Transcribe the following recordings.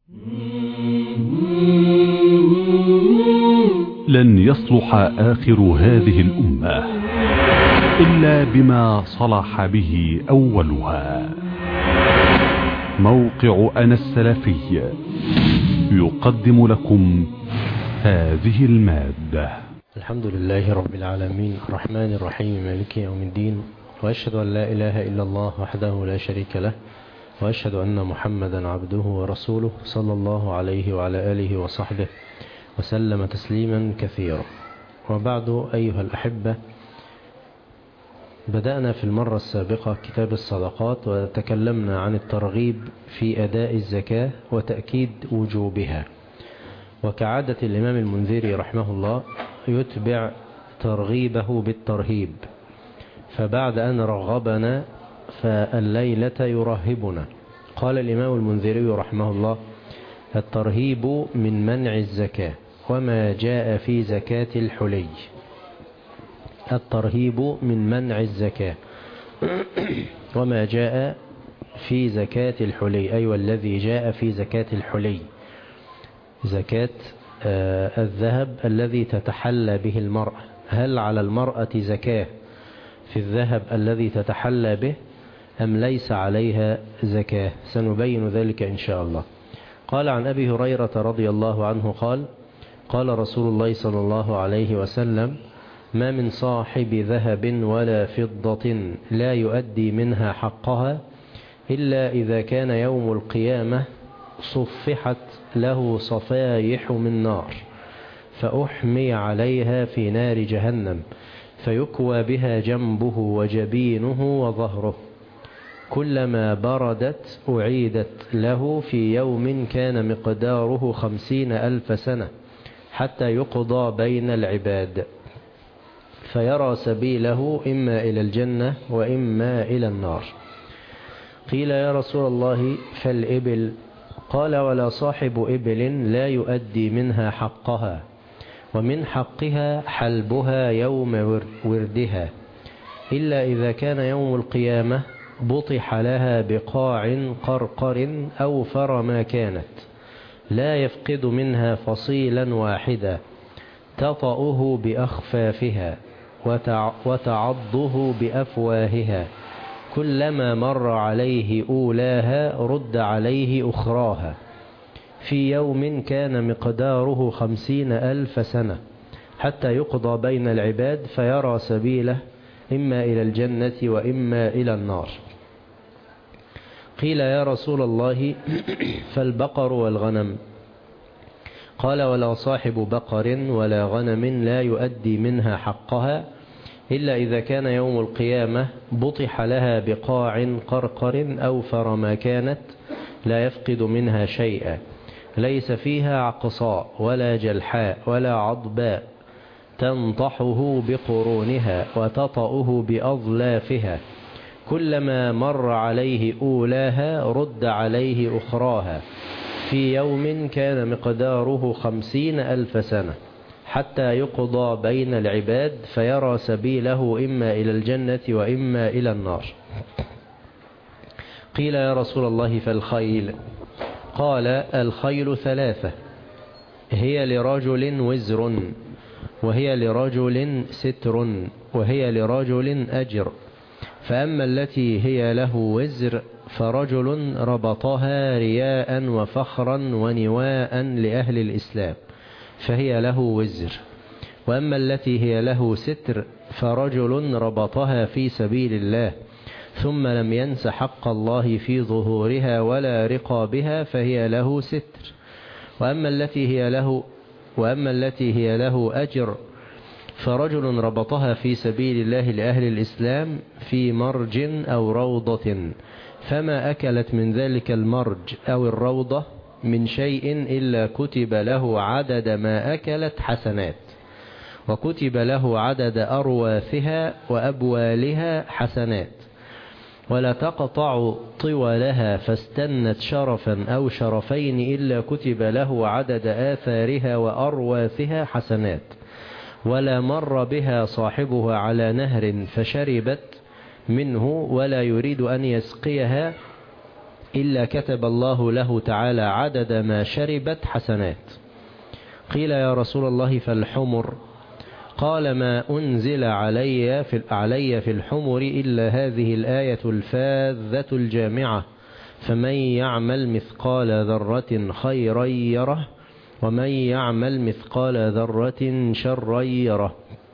لن يصلح آخر هذه الأمة إلا بما صلح به أولها. موقع أنا السلفي يقدم لكم هذه المادة. الحمد لله رب العالمين الرحمن الرحيم مالك يوم الدين، وأشهد أن لا إله إلا الله وحده لا شريك له، وأشهد أن محمدا عبده ورسوله صلى الله عليه وعلى آله وصحبه وسلم تسليما كثيرا. وبعد أيها الأحبة، بدأنا في المرة السابقة كتاب الصدقات، وتكلمنا عن الترغيب في أداء الزكاة وتأكيد وجوبها. وكعادة الإمام المنذري رحمه الله يتبع ترغيبه بالترهيب، فبعد أن رغبنا فالليلة يرهبنا. قال الإمام المنذري رحمه الله: الترهيب من منع الزكاة وما جاء في زكاة الحلي. الترهيب من منع الزكاة وما جاء في زكاة الحلي، أي والذي جاء في زكاة الحلي، زكاة الذهب الذي تتحلى به المرأة. هل على المرأة زكاة في الذهب الذي تتحلى به أم ليس عليها زكاة؟ سنبين ذلك إن شاء الله. قال عن أبي هريرة رضي الله عنه قال: قال رسول الله صلى الله عليه وسلم: ما من صاحب ذهب ولا فضة لا يؤدي منها حقها إلا إذا كان يوم القيامة صفحت له صفايح من نار، فأحمي عليها في نار جهنم، فيكوى بها جنبه وجبينه وظهره، كلما بردت أعيدت له في يوم كان مقداره 50,000 سنة، حتى يقضى بين العباد، فيرى سبيله إما إلى الجنة وإما إلى النار. قيل: يا رسول الله فالإبل؟ قال: ولا صاحب إبل لا يؤدي منها حقها، ومن حقها حلبها يوم وردها، إلا إذا كان يوم القيامة بطح لها بقاع قرقر أوفر ما كانت، لا يفقد منها فصيلا واحدا، تطأه بأخفافها وتعضه بأفواهها، كلما مر عليه أولاها رد عليه أخراها، في يوم كان مقداره 50,000 سنة، حتى يقضى بين العباد، فيرى سبيله إما إلى الجنة وإما إلى النار. قيل: يا رسول الله فالبقر والغنم؟ قال: ولا صاحب بقر ولا غنم لا يؤدي منها حقها إلا إذا كان يوم القيامة بطح لها بقاع قرقر أوفر ما كانت، لا يفقد منها شيئا، ليس فيها عقصاء ولا جلحاء ولا عضباء، تنطحه بقرونها وتطأه بأظلافها، كلما مر عليه أولاها رد عليه أخراها، في يوم كان مقداره 50,000 سنة، حتى يقضى بين العباد، فيرى سبيله إما إلى الجنة وإما إلى النار. قيل: يا رسول الله فالخيل؟ قال: الخيل 3، هي لرجل وزر، وهي لرجل ستر، وهي لرجل أجر. فأما التي هي له وزر فرجل ربطها رياء وفخرا ونواء لأهل الإسلام، فهي له وزر. وأما التي هي له ستر فرجل ربطها في سبيل الله، ثم لم ينس حق الله في ظهورها ولا رقابها، فهي له ستر. وأما التي هي له أجر فرجل ربطها في سبيل الله لأهل الإسلام في مرج أو روضة، فما أكلت من ذلك المرج أو الروضة من شيء إلا كتب له عدد ما أكلت حسنات، وكتب له عدد أرواثها وأبوالها حسنات، ولا تقطع طولها فاستنت شرفا أو شرفين إلا كتب له عدد آثارها وأرواثها حسنات، ولا مر بها صاحبها على نهر فشربت منه ولا يريد أن يسقيها إلا كتب الله له تعالى عدد ما شربت حسنات. قيل يا رسول الله فالحمر؟ قال ما أنزل علي في الحمر إلا هذه الآية الفاذة الجامعة فمن يعمل مثقال ذرة خيرا يره ومن يعمل مثقال ذرة شرا يره.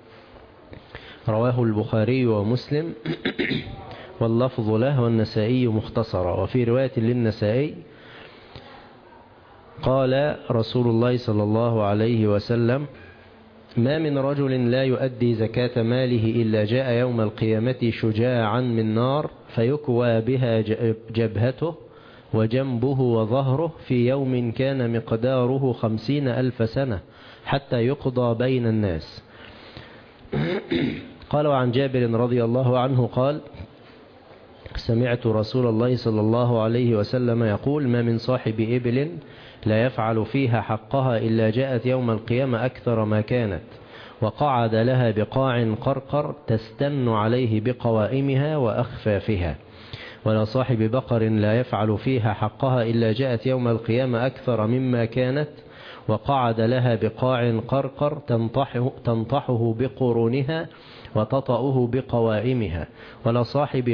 رواه البخاري ومسلم واللفظ له والنسائي مختصرا. وفي رواية للنسائي قال رسول الله صلى الله عليه وسلم ما من رجل لا يؤدي زكاة ماله إلا جاء يوم القيامة شجاعا من نار فيكوى بها جبهته وجنبه وظهره في يوم كان مقداره 50,000 سنة حتى يقضى بين الناس. قال وعن جابر رضي الله عنه قال سمعت رسول الله صلى الله عليه وسلم يقول ما من صاحب إبل لا يفعل فيها حقها إلا جاءت يوم القيامة أكثر ما كانت وقعد لها بقاع قرقر تستن عليه بقوائمها وأخفافها. ولا صاحب بقر لا يفعل فيها حقها إلا جاءت يوم القيامة أكثر مما كانت وقعد لها بقاع قرقر تنطحه بقرونها وتطأه بقوائمها. ولا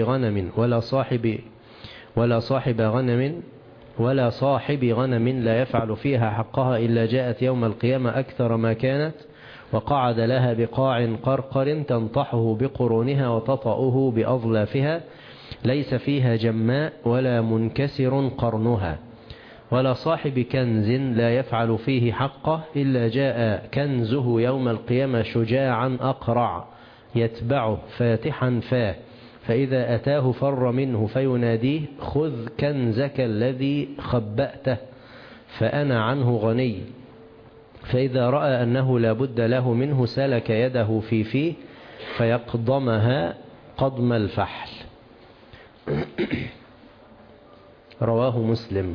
صاحب غنم لا يفعل فيها حقها إلا جاءت يوم القيامة أكثر ما كانت وقعد لها بقاع قرقر تنطحه بقرونها وتطأه بأظلافها ليس فيها جماء ولا منكسر قرنها. ولا صاحب كنز لا يفعل فيه حقه إلا جاء كنزه يوم القيامة شجاعا أقرع يتبعه فاتحا فاه فإذا أتاه فر منه فيناديه خذ كنزك الذي خبأته فأنا عنه غني. فإذا رأى أنه لا بد له منه سلك يده في فيه فيقضمها قضم الفحل. رواه مسلم.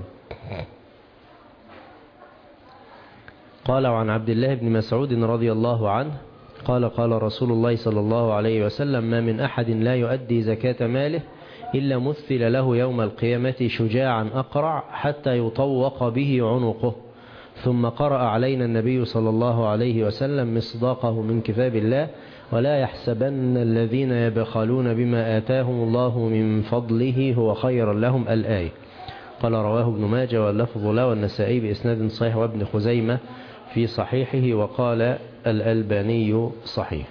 قال وعن عبد الله بن مسعود رضي الله عنه قال قال رسول الله صلى الله عليه وسلم ما من أحد لا يؤدي زكاة ماله إلا مثل له يوم القيامة شجاعا أقرع حتى يطوق به عنقه. ثم قرأ علينا النبي صلى الله عليه وسلم مصداقه من كتاب الله ولا يحسبن الذين يبخلون بما آتاهم الله من فضله هو خيرا لهم الآية. قال رواه ابن ماجه واللفظ له والنسائي بإسناد صحيح وابن خزيمة في صحيحه وقال الألباني صحيح.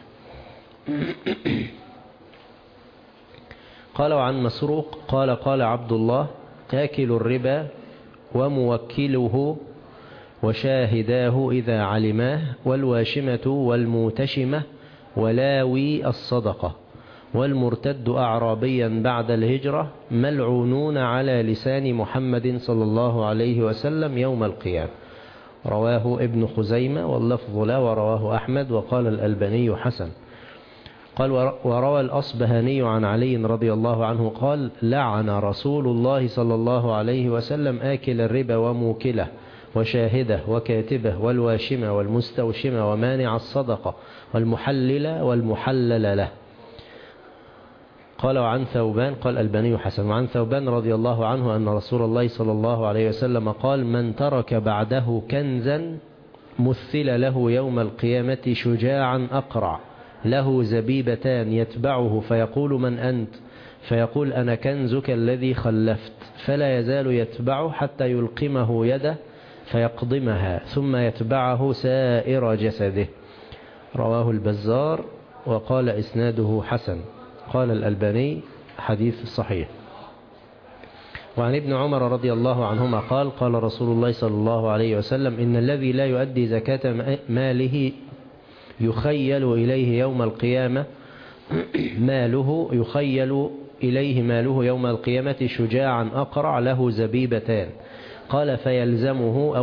قال وعن مسروق قال قال عبد الله آكل الربا وموكله وشاهداه إذا علماه والواشمة والموتشمة ولاوي الصدقة والمرتد أعرابيا بعد الهجرة ملعونون على لسان محمد صلى الله عليه وسلم يوم القيامة. رواه ابن خزيمة واللفظ له ورواه أحمد وقال الألباني حسن. قال وروى الأصبهاني عن علي رضي الله عنه قال لعن رسول الله صلى الله عليه وسلم آكل الربا وموكله وشاهده وكاتبه والواشمة والمستوشمة ومانع الصدقة والمحلل والمحلل له. قال وعن ثوبان قال الألباني حسن. وعن ثوبان رضي الله عنه أن رسول الله صلى الله عليه وسلم قال من ترك بعده كنزا مثل له يوم القيامة شجاعا أقرع له زبيبتان يتبعه فيقول من أنت فيقول أنا كنزك الذي خلفت فلا يزال يتبعه حتى يلقمه يده فيقضمها ثم يتبعه سائر جسده. رواه البزار وقال إسناده حسن. قال الألباني حديث صحيح. وعن ابن عمر رضي الله عنهما قال قال رسول الله صلى الله عليه وسلم إن الذي لا يؤدي زكاة ماله يخيل إليه يوم القيامة ماله يوم القيامة شجاعا أقرع له زبيبتان. قال فيلزمه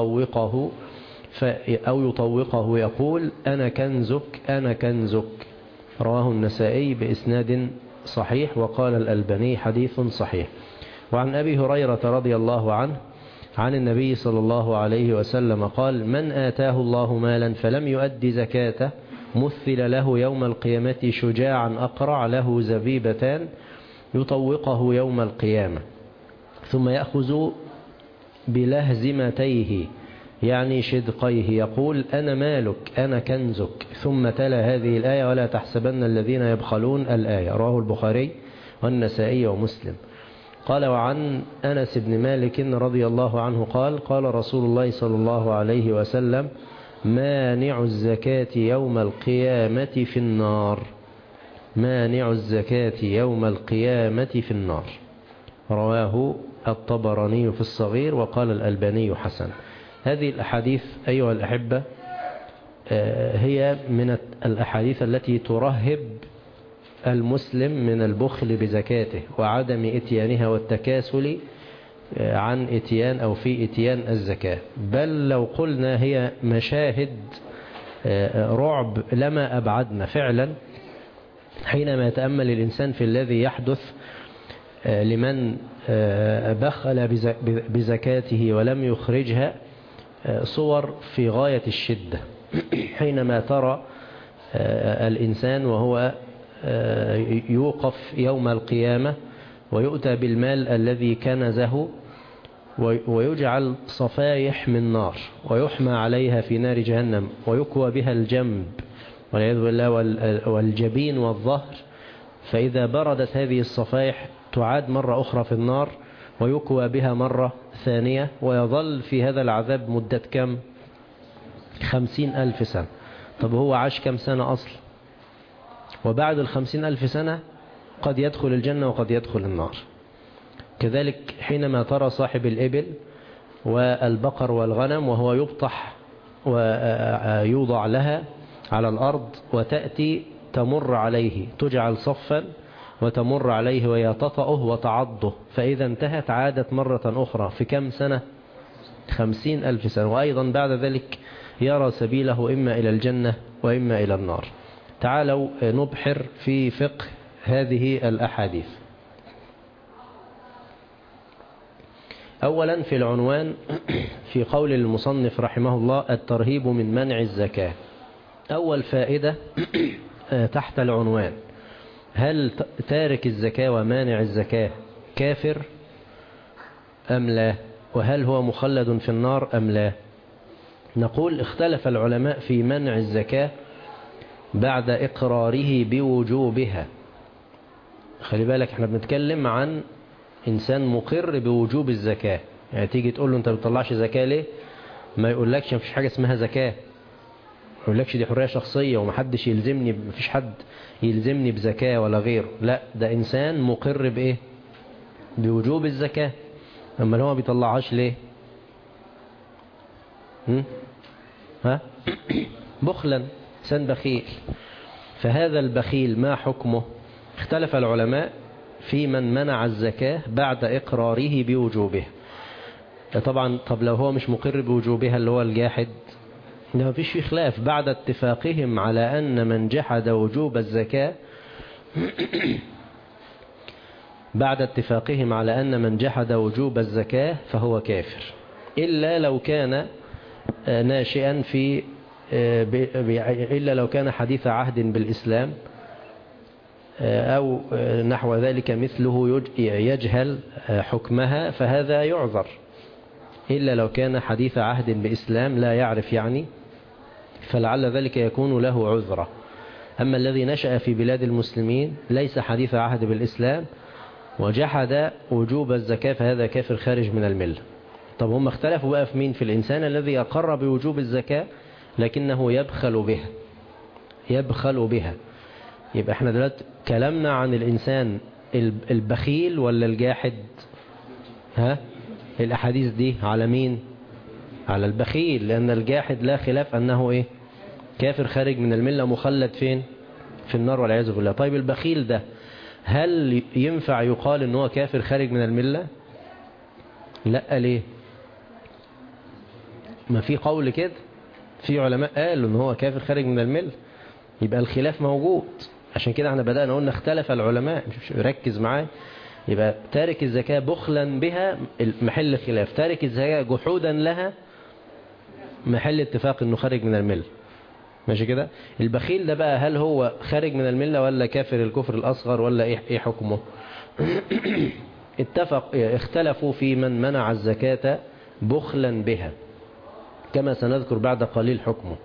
أو يطوقه يقول أنا كنزك أنا كنزك. رواه النسائي بإسناد صحيح وقال الألباني حديث صحيح. وعن أبي هريرة رضي الله عنه عن النبي صلى الله عليه وسلم قال من آتاه الله مالا فلم يؤدي زكاته مثل له يوم القيامة شجاعا أقرع له زبيبتان يطوقه يوم القيامة ثم يأخذ بلهزمتيه يعني شدقيه يقول أنا مالك أنا كنزك، ثم تلا هذه الآية ولا تحسبن الذين يبخلون الآية. رواه البخاري والنسائي ومسلم. قال وعن أنس بن مالك رضي الله عنه قال قال رسول الله صلى الله عليه وسلم مانع الزكاة يوم القيامة في النار. مانع الزكاة يوم القيامة في النار. رواه الطبراني في الصغير وقال الألباني حسن. هذه الأحاديث أيها الأحبة هي من الأحاديث التي ترهب المسلم من البخل بزكاته وعدم إتيانها والتكاسل عن إتيان أو في إتيان الزكاة. بل لو قلنا هي مشاهد رعب لما أبعدنا فعلا حينما يتأمل الإنسان في الذي يحدث لمن بخل بزكاته ولم يخرجها. صور في غاية الشدة حينما ترى الإنسان وهو يوقف يوم القيامة ويؤتى بالمال الذي كنزه ويجعل صفايح من نار ويحمى عليها في نار جهنم ويكوى بها الجنب والعياذ بالله والجبين والظهر، فإذا بردت هذه الصفائح تعاد مرة أخرى في النار ويكوى بها مرة ثانية ويظل في هذا العذاب مدة كم 50,000 سنة. طب هو عاش كم سنة أصل؟ وبعد 50,000 سنة قد يدخل الجنة وقد يدخل النار. كذلك حينما ترى صاحب الإبل والبقر والغنم وهو يبطح ويوضع لها على الأرض وتأتي تمر عليه تجعل صفا وتمر عليه وهي تطأه وتعضه، فإذا انتهت عادت مرة أخرى في كم سنة 50,000 سنة، وأيضا بعد ذلك يرى سبيله إما إلى الجنة وإما إلى النار. تعالوا نبحر في فقه هذه الأحاديث. أولا في العنوان في قول المصنف رحمه الله الترهيب من منع الزكاة. أول فائدة تحت العنوان هل تارك الزكاة ومانع الزكاة كافر أم لا؟ وهل هو مخلد في النار أم لا؟ نقول اختلف العلماء في منع الزكاة بعد إقراره بوجوبها. خلي بالك احنا بنتكلم عن إنسان مقر بوجوب الزكاة. يعني تيجي تقول له انت بتطلعش زكاة ليه؟ ما يقولكش مفيش حاجة اسمها زكاة، ما يقولكش دي حرية شخصية ومحدش يلزمني، مفيش حد يلزمني بزكاة ولا غيره. لا، ده إنسان مقر بإيه؟ بوجوب الزكاة. أما هو ما بيطلعهاش ليه؟ ها؟ بخلا، إنسان بخيل. فهذا البخيل ما حكمه؟ اختلف العلماء في من منع الزكاة بعد إقراره بوجوبها. طبعا طب لو هو مش مقر بوجوبها اللي هو الجاحد، ما فيش فيه خلاف. بعد اتفاقهم على أن من جحد وجوب الزكاة بعد اتفاقهم على أن من جحد وجوب الزكاة فهو كافر، إلا لو كان ناشئا في إلا لو كان حديث عهد بالإسلام أو نحو ذلك مثله يجهل حكمها، فهذا يعذر. إلا لو كان حديث عهد بإسلام لا يعرف يعني، فلعل ذلك يكون له عذرة. أما الذي نشأ في بلاد المسلمين ليس حديث عهد بالإسلام وجحد وجوب الزكاة فهذا كافر خارج من الملة. طب هم اختلفوا بقى في مين؟ في الإنسان الذي أقر بوجوب الزكاة لكنه يبخل بها. يبقى احنا دلوقتي كلامنا عن الإنسان البخيل ولا الجاحد؟ ها؟ الأحاديث دي على مين؟ على البخيل، لأن الجاحد لا خلاف أنه إيه؟ كافر خارج من الملة مخلد فين؟ في النار والعياذ بالله. طيب البخيل ده هل ينفع يقال أنه هو كافر خارج من الملة؟ لا. ليه؟ ما في قول كده، في علماء قالوا أنه هو كافر خارج من الملة، يبقى الخلاف موجود. عشان كده احنا بدأنا قلنا اختلف العلماء، مش ركز معايا. يبقى تارك الزكاة بخلا بها محل خلاف، تارك الزكاة جحودا لها محل اتفاق انه خارج من الملة. ماشي كده؟ البخيل ده بقى هل هو خارج من الملة ولا كافر الكفر الأصغر ولا ايه حكمه؟ اختلفوا في من منع الزكاة بخلا بها، كما سنذكر بعد قليل حكمه.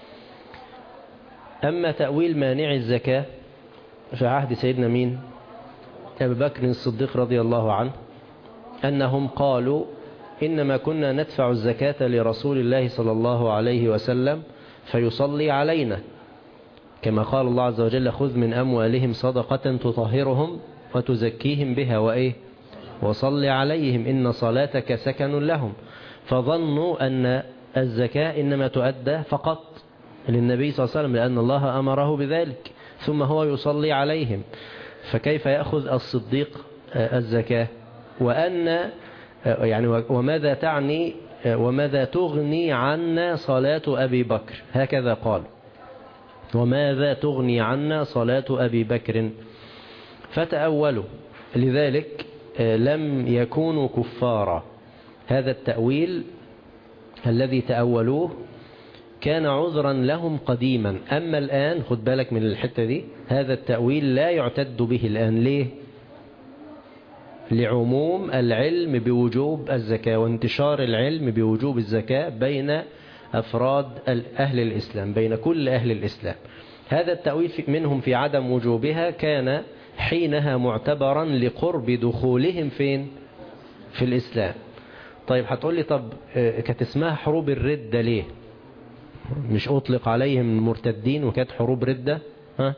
أما تأويل مانع الزكاة في عهد سيدنا مين؟ أبي بكر الصديق رضي الله عنه، أنهم قالوا إنما كنا ندفع الزكاة لرسول الله صلى الله عليه وسلم فيصلي علينا، كما قال الله عز وجل: خذ من أموالهم صدقة تطهرهم وتزكيهم بها وإيه وصل عليهم إن صلاتك سكن لهم. فظنوا أن الزكاة إنما تؤدى فقط للنبي صلى الله عليه وسلم لأن الله أمره بذلك، ثم هو يصلي عليهم، فكيف يأخذ الصديق الزكاة؟ وأن يعني وماذا تعني وماذا تغني عنا صلاة أبي بكر؟ هكذا قال: وماذا تغني عنا صلاة أبي بكر؟ فتأولوا، لذلك لم يكونوا كفارا. هذا التأويل الذي تأولوه كان عذرا لهم قديما، أما الآن خد بالك من الحتة دي، هذا التأويل لا يعتد به الآن. ليه؟ لعموم العلم بوجوب الزكاة وانتشار العلم بوجوب الزكاة بين أفراد أهل الإسلام، بين كل أهل الإسلام. هذا التأويل منهم في عدم وجوبها كان حينها معتبرا لقرب دخولهم فين؟ في الإسلام. طيب هتقول لي طب كانت اسمها حروب الردة ليه؟ مش أطلق عليهم المرتدين وكانت حروب ردة؟ ها؟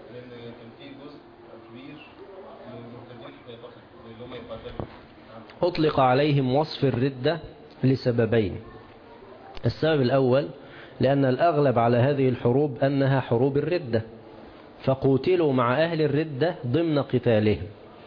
أطلق عليهم وصف الردة لسببين. السبب الأول لأن الأغلب على هذه الحروب أنها حروب الردة، فقوتلوا مع أهل الردة ضمن قتالهم،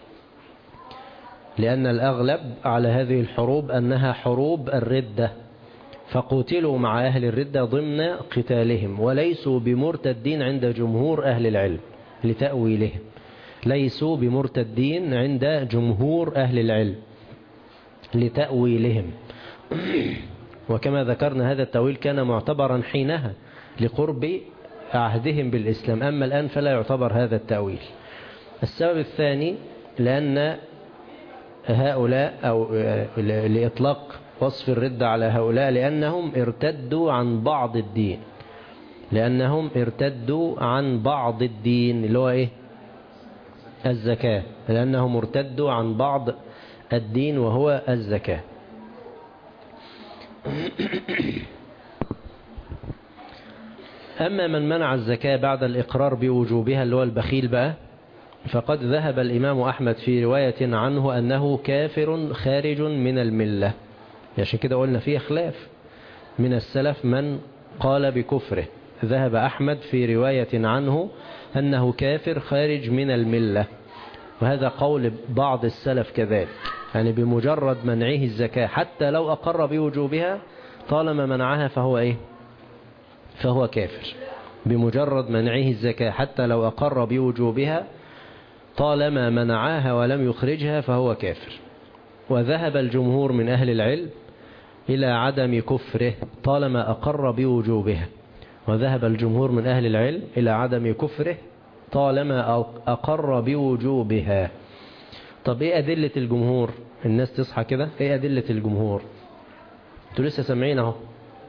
لأن الأغلب على هذه الحروب أنها حروب الردة، فقوتلوا مع أهل الردة ضمن قتالهم، وليسوا بمرتدين عند جمهور أهل العلم لتأويلهم، ليسوا بمرتدين عند جمهور أهل العلم لتأويلهم. وكما ذكرنا هذا التأويل كان معتبرا حينها لقرب عهدهم بالإسلام، أما الآن فلا يعتبر هذا التأويل. السبب الثاني لأن هؤلاء أو لإطلاق وصف الردة على هؤلاء لأنهم ارتدوا عن بعض الدين، لأنهم ارتدوا عن بعض الدين اللي هو إيه؟ الزكاة، لأنهم ارتدوا عن بعض الدين وهو الزكاة. أما من منع الزكاة بعد الإقرار بوجوبها اللي هو البخيل بقى، فقد ذهب الإمام أحمد في رواية عنه أنه كافر خارج من الملة. عشان كده قلنا فيه خلاف من السلف من قال بكفره. ذهب أحمد في رواية عنه أنه كافر خارج من الملة، وهذا قول بعض السلف كذلك، يعني بمجرد منعه الزكاة حتى لو أقر بوجوبها طالما منعها فهو إيه؟ فهو كافر. بمجرد منعه الزكاة حتى لو أقر بوجوبها طالما منعها ولم يخرجها فهو كافر. وذهب الجمهور من أهل العلم إلى عدم كفره طالما أقر بوجوبها، وذهب الجمهور من أهل العلم إلى عدم كفره طالما أقر بوجوبها. طب إيه أدلة الجمهور؟ الناس تصحى كده، إيه أدلة الجمهور؟ أنتوا لسه سامعين أهو.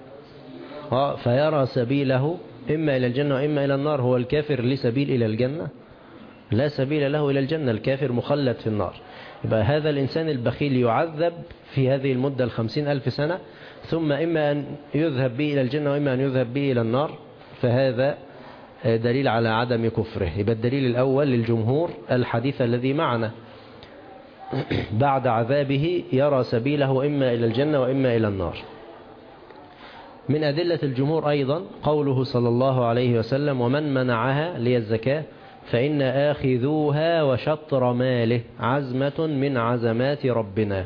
فيرى سبيله إما إلى الجنة وإما إلى النار. هو الكافر ليه سبيل إلى الجنة؟ لا سبيل له إلى الجنة، الكافر مخلد في النار. يبقى هذا الإنسان البخيل يعذب في هذه المدة 50,000 سنة، ثم إما أن يذهب به إلى الجنة وإما أن يذهب به إلى النار، فهذا دليل على عدم كفره. يبقى الدليل الأول للجمهور الحديث الذي معنا، بعد عذابه يرى سبيله إما إلى الجنة وإما إلى النار. من أدلة الجمهور أيضا قوله صلى الله عليه وسلم: ومن منعها للزكاة فإن آخذوها وشطر ماله عزمة من عزمات ربنا.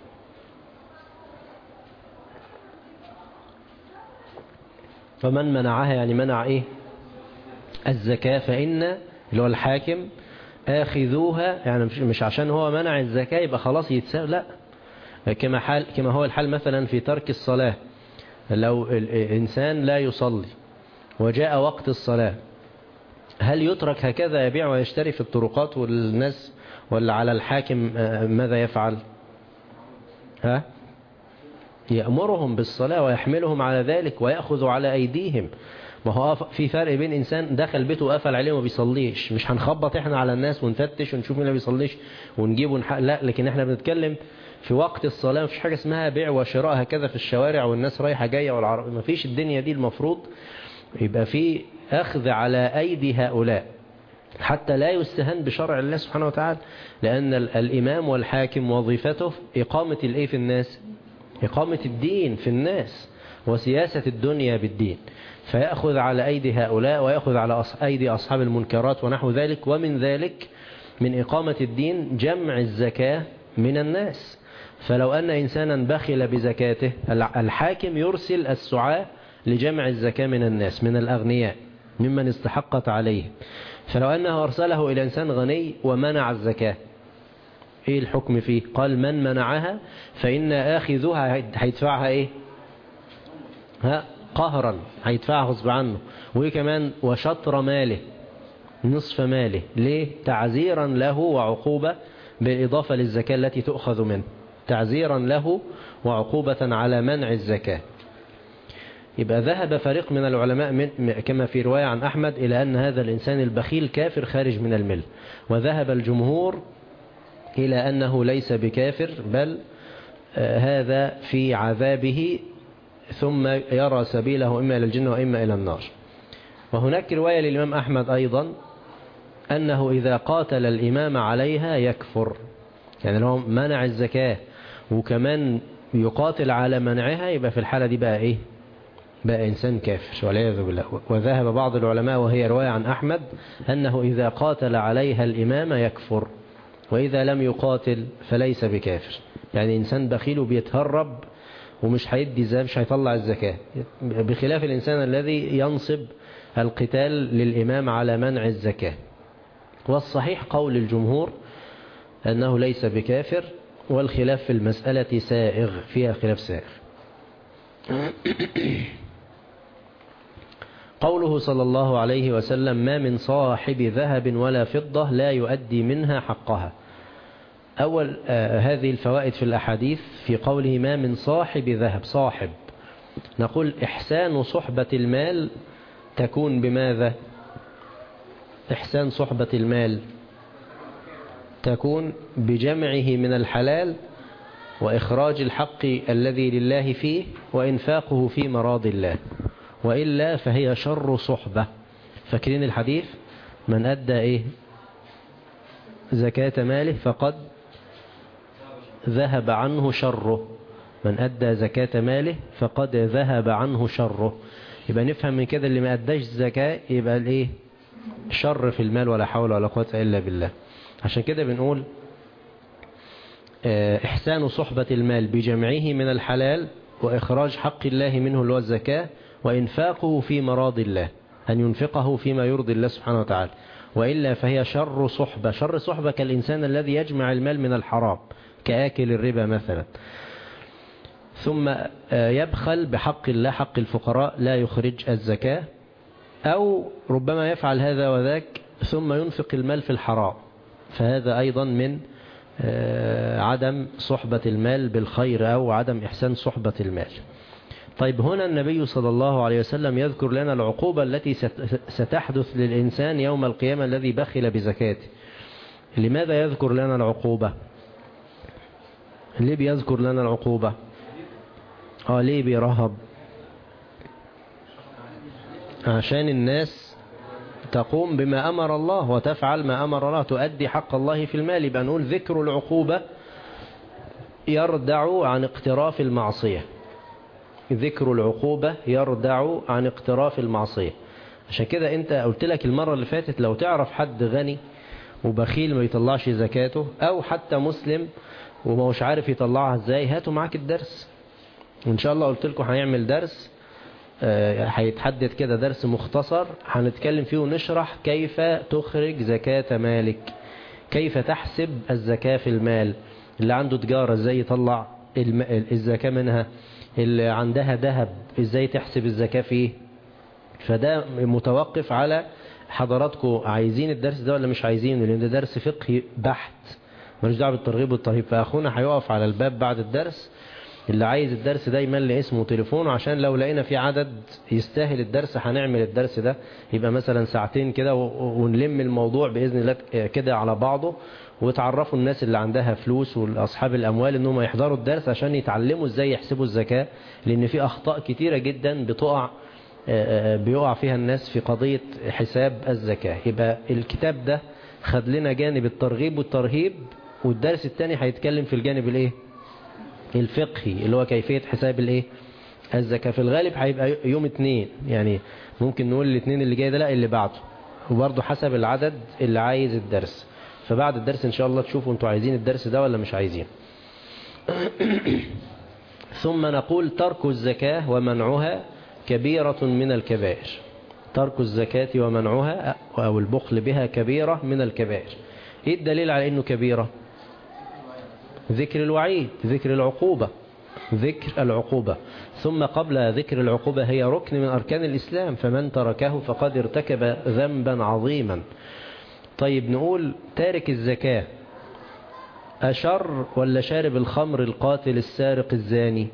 فمن منعها يعني منع إيه؟ الزكاة، فإن اللي هو الحاكم آخذوها، يعني مش عشان هو منع الزكاة يبقى خلاص يتساوي، لا. كما هو الحال مثلا في ترك الصلاة. لو الإنسان لا يصلي وجاء وقت الصلاة هل يترك هكذا يبيع ويشتري في الطرقات والناس، ولا على الحاكم ماذا يفعل؟ يأمرهم بالصلاة ويحملهم على ذلك ويأخذ على أيديهم. ما هو في فرق بين إنسان دخل بيته وقفل عليه وما بيصليش، مش هنخبط إحنا على الناس ونفتش ونشوف مين اللي بيصليش ونجيبه لا، لكن إحنا بنتكلم في وقت الصلاة. مفيش حاجة اسمها بيع وشراء هكذا في الشوارع والناس رايحة جاية والعرب، مفيش الدنيا دي. المفروض يبقى في أخذ على أيدي هؤلاء حتى لا يستهان بشرع الله سبحانه وتعالى، لأن الإمام والحاكم وظيفته إقامة الإيه في الناس؟ إقامة الدين في الناس وسياسة الدنيا بالدين. فيأخذ على أيدي هؤلاء ويأخذ على أيدي أصحاب المنكرات ونحو ذلك. ومن ذلك من إقامة الدين جمع الزكاة من الناس. فلو أن إنسانا بخل بزكاته الحاكم يرسل السعاة لجمع الزكاة من الناس، من الأغنياء ممن استحقت عليه. فلو أنه أرسله إلى إنسان غني ومنع الزكاة، إيه الحكم فيه؟ قال من منعها فإن آخذها هيدفعها إيه؟ قهرا، هيدفعها غصب عنه. وإيه كمان؟ وشطر ماله، نصف ماله. ليه؟ تعزيرا له وعقوبة، بالإضافة للزكاة التي تؤخذ منه، تعزيرا له وعقوبة على منع الزكاة. يبقى ذهب فريق من العلماء كما في رواية عن أحمد إلى أن هذا الإنسان البخيل كافر خارج من الملة، وذهب الجمهور إلى أنه ليس بكافر، بل هذا في عذابه ثم يرى سبيله إما إلى الجنة وإما إلى النار. وهناك رواية للإمام أحمد أيضا أنه إذا قاتل الإمام عليها يكفر، يعني لو منع الزكاة وكمان يقاتل على منعها، يبقى في الحالة دي بقى إيه؟ بقى إنسان كافر والعياذ بالله. وذهب بعض العلماء وهي رواية عن أحمد أنه إذا قاتل عليها الإمام يكفر، وإذا لم يقاتل فليس بكافر. يعني إنسان بخيل وبيتهرب ومش هيدي زكاة، مش هيطلع الزكاة، بخلاف الإنسان الذي ينصب القتال للإمام على منع الزكاة. والصحيح قول الجمهور أنه ليس بكافر، والخلاف في المسألة سائغ، فيها خلاف سائغ. قوله صلى الله عليه وسلم ما من صاحب ذهب ولا فضة لا يؤدي منها حقها. أول هذه الفوائد في الأحاديث في قوله ما من صاحب ذهب، صاحب، نقول إحسان صحبة المال تكون بماذا؟ إحسان صحبة المال تكون بجمعه من الحلال وإخراج الحق الذي لله فيه وإنفاقه في مراض الله، وإلا فهي شر صحبة. فاكرين الحديث؟ من أدى إيه؟ زكاة ماله فقد ذهب عنه شره. من أدى زكاة ماله فقد ذهب عنه شره. يبقى نفهم من كده اللي ما أداش زكاة يبقى الإيه؟ شر في المال، ولا حول ولا قوة إلا بالله. عشان كده بنقول إحسان صحبة المال بجمعه من الحلال وإخراج حق الله منه اللي هو الزكاة، وإنفاقه في مراض الله، أن ينفقه فيما يرضي الله سبحانه وتعالى، وإلا فهي شر صحبة. شر صحبة كالإنسان الذي يجمع المال من الحرام كآكل الربا مثلا، ثم يبخل بحق الله، حق الفقراء، لا يخرج الزكاة، أو ربما يفعل هذا وذاك ثم ينفق المال في الحرام، فهذا أيضا من عدم صحبة المال بالخير أو عدم إحسان صحبة المال. طيب هنا النبي صلى الله عليه وسلم يذكر لنا العقوبة التي ستحدث للإنسان يوم القيامة الذي بخل بزكاته. لماذا يذكر لنا العقوبة؟ ليه بيذكر لنا العقوبة؟ ليه بيرهب؟ عشان الناس تقوم بما أمر الله وتفعل ما أمر الله، تؤدي حق الله في المال. يبقى نقول ذكر العقوبة يردع عن اقتراف المعصية. ذكر العقوبة يردع عن اقتراف المعصية. عشان كده انت قلت لك المرة اللي فاتت لو تعرف حد غني وبخيل ما يطلعش زكاته، او حتى مسلم وما مش عارف يطلعها ازاي، هاتوا معاك الدرس. وان شاء الله قلت لكم هنعمل درس هيتحدد كده، درس مختصر هنتكلم فيه ونشرح كيف تخرج زكاة مالك، كيف تحسب الزكاة في المال. اللي عنده تجارة ازاي يطلع الزكاة منها، اللي عندها ذهب ازاي تحسب الزكاة فيه. فده متوقف على حضراتكم عايزين الدرس ده ولا مش عايزينه؟ لأن ده درس فقهي بحت ملوش دعوه بالترغيب والترهيب. فأخونا هيقف على الباب بعد الدرس، اللي عايز الدرس ده يملي اسمه وتليفونه، عشان لو لقينا في عدد يستاهل الدرس هنعمل الدرس ده يبقى مثلا ساعتين كده، ونلم الموضوع بإذن الله كده على بعضه، وتعرفوا الناس اللي عندها فلوس والأصحاب الأموال إنهم يحضروا الدرس عشان يتعلموا إزاي يحسبوا الزكاة، لأن في أخطاء كتيرة جدا بيقع فيها الناس في قضية حساب الزكاة. يبقى الكتاب ده خد لنا جانب الترغيب والترهيب، والدرس الثاني هيتكلم في الجانب الايه الفقهي اللي هو كيفية حساب الايه الزكاة. في الغالب هيبقى يوم 2، يعني ممكن نقول الاثنين اللي جاي ده لا اللي بعده، وبرضه حسب العدد اللي عايز الدرس. فبعد الدرس ان شاء الله تشوفوا انتوا عايزين الدرس ده ولا مش عايزين. ثم نقول ترك الزكاة ومنعها كبيرة من الكبائر. ترك الزكاة ومنعها أو البخل بها كبيرة من الكبائر. إيه الدليل على أنه كبيرة؟ ذكر الوعيد، ذكر العقوبة، ذكر العقوبة. ثم قبل ذكر العقوبة هي ركن من أركان الإسلام، فمن تركه فقد ارتكب ذنبا عظيما. طيب نقول تارك الزكاة أشر ولا شارب الخمر القاتل السارق الزاني؟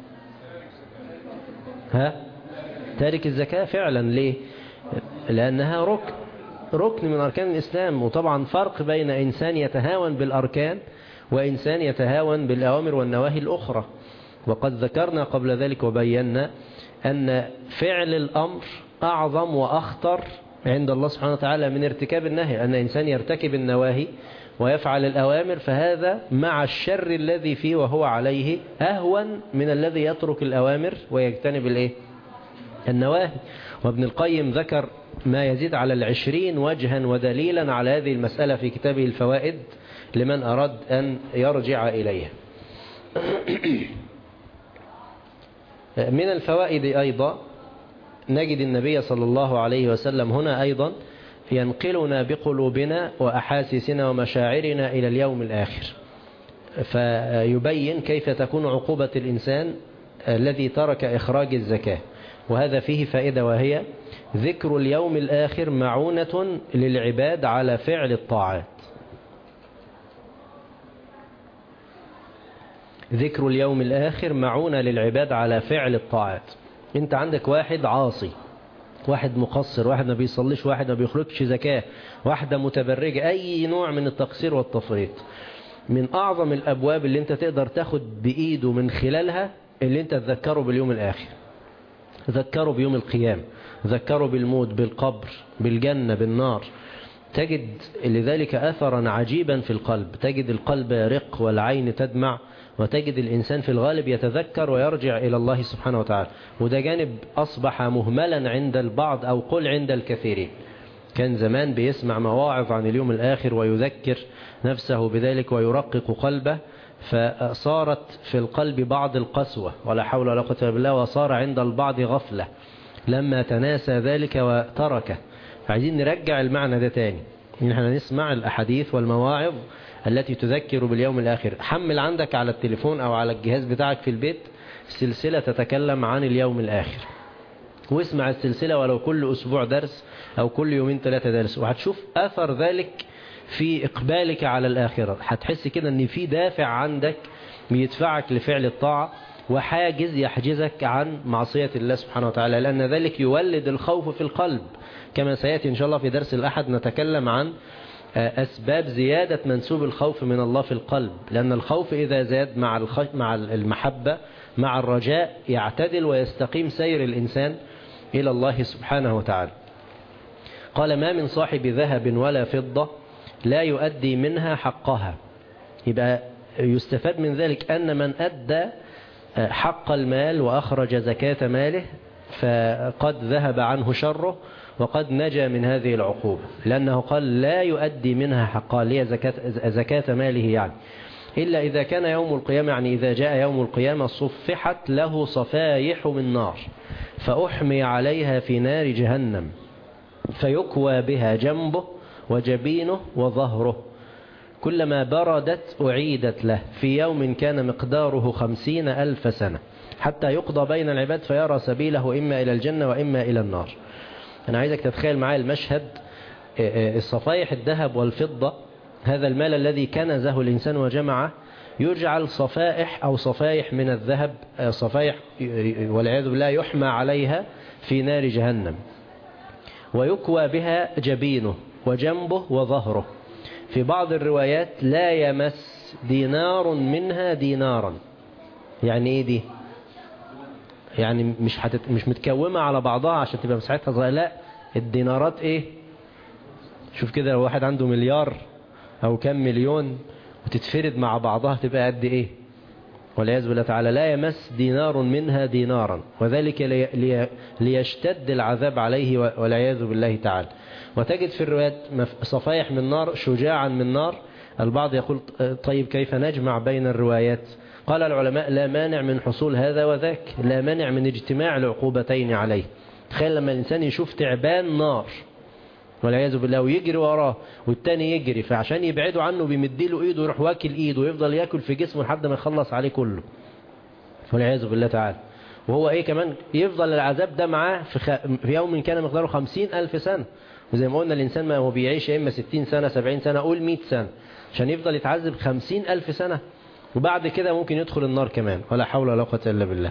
تارك الزكاة فعلا. ليه؟ لأنها ركن من أركان الإسلام. وطبعا فرق بين إنسان يتهاون بالأركان وإنسان يتهاون بالأوامر والنواهي الأخرى. وقد ذكرنا قبل ذلك وبينا أن فعل الأمر أعظم وأخطر عند الله سبحانه وتعالى من ارتكاب النهي. أن إنسان يرتكب النواهي ويفعل الأوامر فهذا مع الشر الذي فيه وهو عليه أهون من الذي يترك الأوامر ويجتنب النواهي. وابن القيم ذكر ما يزيد على 20 وجها ودليلا على هذه المسألة في كتابه الفوائد لمن أراد أن يرجع إليها. من الفوائد أيضا نجد النبي صلى الله عليه وسلم هنا أيضا ينقلنا بقلوبنا وأحاسيسنا ومشاعرنا إلى اليوم الآخر، فيبين كيف تكون عقوبة الإنسان الذي ترك إخراج الزكاة. وهذا فيه فائدة، وهي ذكر اليوم الآخر معونة للعباد على فعل الطاعات. ذكر اليوم الآخر معونة للعباد على فعل الطاعات. انت عندك واحد عاصي، واحد مقصر، واحد ما بيصليش، واحد ما بيخرجش زكاة، واحدة متبرجة، أي نوع من التقصير والتفريط. من أعظم الأبواب اللي انت تقدر تاخد بإيده من خلالها اللي انت تذكره باليوم الآخر، ذكره بيوم القيامة، ذكره بالموت، بالقبر، بالجنة، بالنار. تجد لذلك أثرا عجيبا في القلب، تجد القلب يرق والعين تدمع، وتجد الإنسان في الغالب يتذكر ويرجع إلى الله سبحانه وتعالى. وده جانب أصبح مهملا عند البعض أو قل عند الكثيرين. كان زمان بيسمع مواعظ عن اليوم الآخر ويذكر نفسه بذلك ويرقق قلبه، فصارت في القلب بعض القسوة ولا حول ولا قوة إلا بالله، وصار عند البعض غفلة لما تناسى ذلك وتركه. فعايزين نرجع المعنى ده تاني، نحن نسمع الأحاديث والمواعظ التي تذكر باليوم الآخر. حمل عندك على التليفون أو على الجهاز بتاعك في البيت سلسلة تتكلم عن اليوم الآخر، واسمع السلسلة ولو كل أسبوع درس أو كل يومين 3 درس، وهتشوف أثر ذلك في إقبالك على الآخرة. هتحس كده أن في دافع عندك بيدفعك لفعل الطاعة، وحاجز يحجزك عن معصية الله سبحانه وتعالى، لأن ذلك يولد الخوف في القلب. كما سيأتي إن شاء الله في درس الأحد نتكلم عن أسباب زيادة منسوب الخوف من الله في القلب، لأن الخوف إذا زاد مع المحبة مع الرجاء يعتدل ويستقيم سير الإنسان إلى الله سبحانه وتعالى. قال ما من صاحب ذهب ولا فضة لا يؤدي منها حقها. يبقى يستفاد من ذلك أن من أدى حق المال وأخرج زكاة ماله فقد ذهب عنه شره وقد نجا من هذه العقوبة، لأنه قال لا يؤدي منها حقها، ليه زكاة ماله يعني، إلا إذا كان يوم القيامة، يعني إذا جاء يوم القيامة صفحت له صفائح من نار فأحمي عليها في نار جهنم فيكوى بها جنبه وجبينه وظهره، كلما بردت أعيدت له في يوم كان مقداره 50,000 سنة حتى يقضى بين العباد فيرى سبيله إما إلى الجنة وإما إلى النار. أنا عايزك تتخيل معايا المشهد. الصفائح الذهب والفضة، هذا المال الذي كنزه الإنسان وجمعه، يجعل صفائح أو صفائح من الذهب، صفائح والعياذ بالله يحمى عليها في نار جهنم، ويكوى بها جبينه وجنبه وظهره. في بعض الروايات لا يمس دينار منها دينارا. يعني ايه دي؟ يعني مش متكومة على بعضها عشان تبقى مساحتها صغيرة، لا، الدينارات ايه؟ شوف كده، لو واحد عنده مليار او كم مليون وتتفرد مع بعضها تبقى قد ايه؟ والعياذ بالله تعالى. لا يمس دينار منها دينارا، وذلك ليشتد العذاب عليه والعياذ بالله تعالى. وتجد في الروايات صفائح من نار، شجاعا من نار. البعض يقول طيب كيف نجمع بين الروايات؟ قال العلماء لا مانع من حصول هذا وذاك، لا مانع من اجتماع العقوبتين عليه. تخيل لما الإنسان يشوف تعبان نار والعياذ بالله ويجري وراه والتاني يجري، فعشان يبعدوا عنه بيمديله ايده ويروح واكل ايده ويفضل ياكل في جسمه لحد ما يخلص عليه كله والعياذ بالله تعالى. وهو ايه كمان؟ يفضل العذاب ده معاه في يوم كان مقداره 50,000 سنة. وزي ما قلنا الإنسان ما هو بيعيش يا إما 60 سنة 70 سنة، قول 100 سنة، عشان يفضل يتعذب 50,000 سنة، وبعد كده ممكن يدخل النار كمان، ولا حول ولا قوة إلا بالله.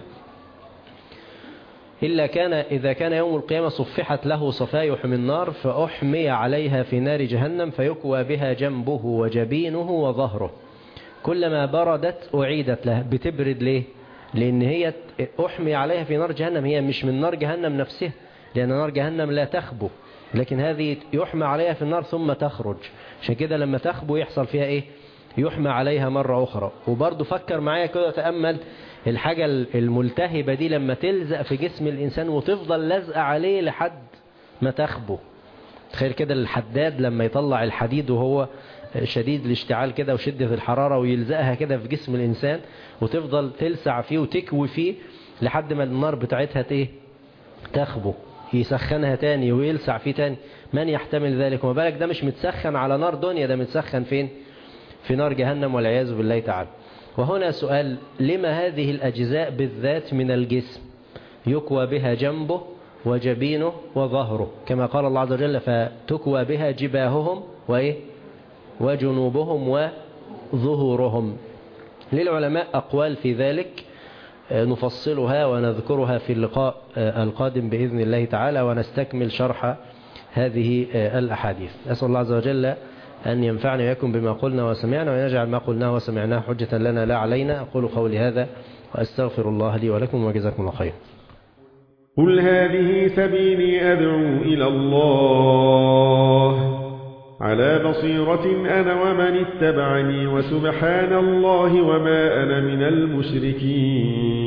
إذا كان يوم القيامة صفحت له صفائح من نار فأحمي عليها في نار جهنم فيكوى بها جنبه وجبينه وظهره، كلما بردت أعيدت له. بتبرد ليه؟ لأن هي أحمي عليها في نار جهنم، هي مش من نار جهنم نفسها، لأن نار جهنم لا تخبو، لكن هذه يحمى عليها في النار ثم تخرج. عشان كده لما تخبو يحصل فيها إيه؟ يحمى عليها مرة أخرى. وبرضه فكر معايا كده وتأمل الحاجة الملتهبة دي لما تلزق في جسم الإنسان وتفضل لزق عليه لحد ما تخبو. تخيل كده الحداد لما يطلع الحديد وهو شديد الاشتعال كده وشدة الحرارة ويلزقها كده في جسم الإنسان وتفضل تلسع فيه وتكوي فيه لحد ما النار بتاعتها ايه؟ تخبو، يسخنها تاني ويلسع فيه تاني. من يحتمل ذلك؟ وما بالك ده مش متسخن على نار دنيا، ده متسخن فين؟ في نار جهنم والعياذ بالله تعالى. وهنا سؤال، لما هذه الأجزاء بالذات من الجسم يكوى بها جنبه وجبينه وظهره، كما قال الله عز وجل فتكوى بها جباههم وإيه؟ وجنوبهم وظهورهم. للعلماء أقوال في ذلك نفصلها ونذكرها في اللقاء القادم بإذن الله تعالى، ونستكمل شرح هذه الأحاديث. أسأل الله عز وجل أن ينفعنا ويكون بما قلنا وسمعنا، ويجعل ما قلناه وسمعناه حجة لنا لا علينا. أقول قولي هذا وأستغفر الله لي ولكم وجزاكم الله خير. قل هذه سبيلي أدعو إلى الله على بصيرة أنا ومن اتبعني، وسبحان الله وما أنا من المشركين.